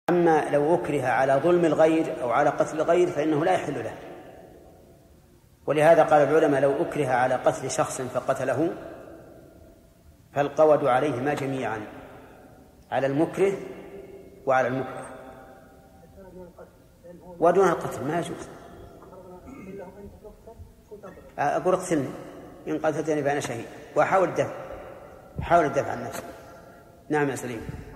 أما لو أكره على ظلم الغير أو على قتل الغير فإنه لا يحل له. ولهذا قال العلماء لو أكره على قتل شخص فقتله فالقود عليهما جميعا، على المكره وعلى المكره. ودون القتل ما يجوز. أقول اقتلني إن قتلتني فأنا شهيد، وأحاول الدفع عن نفسي. نعم يا سليم.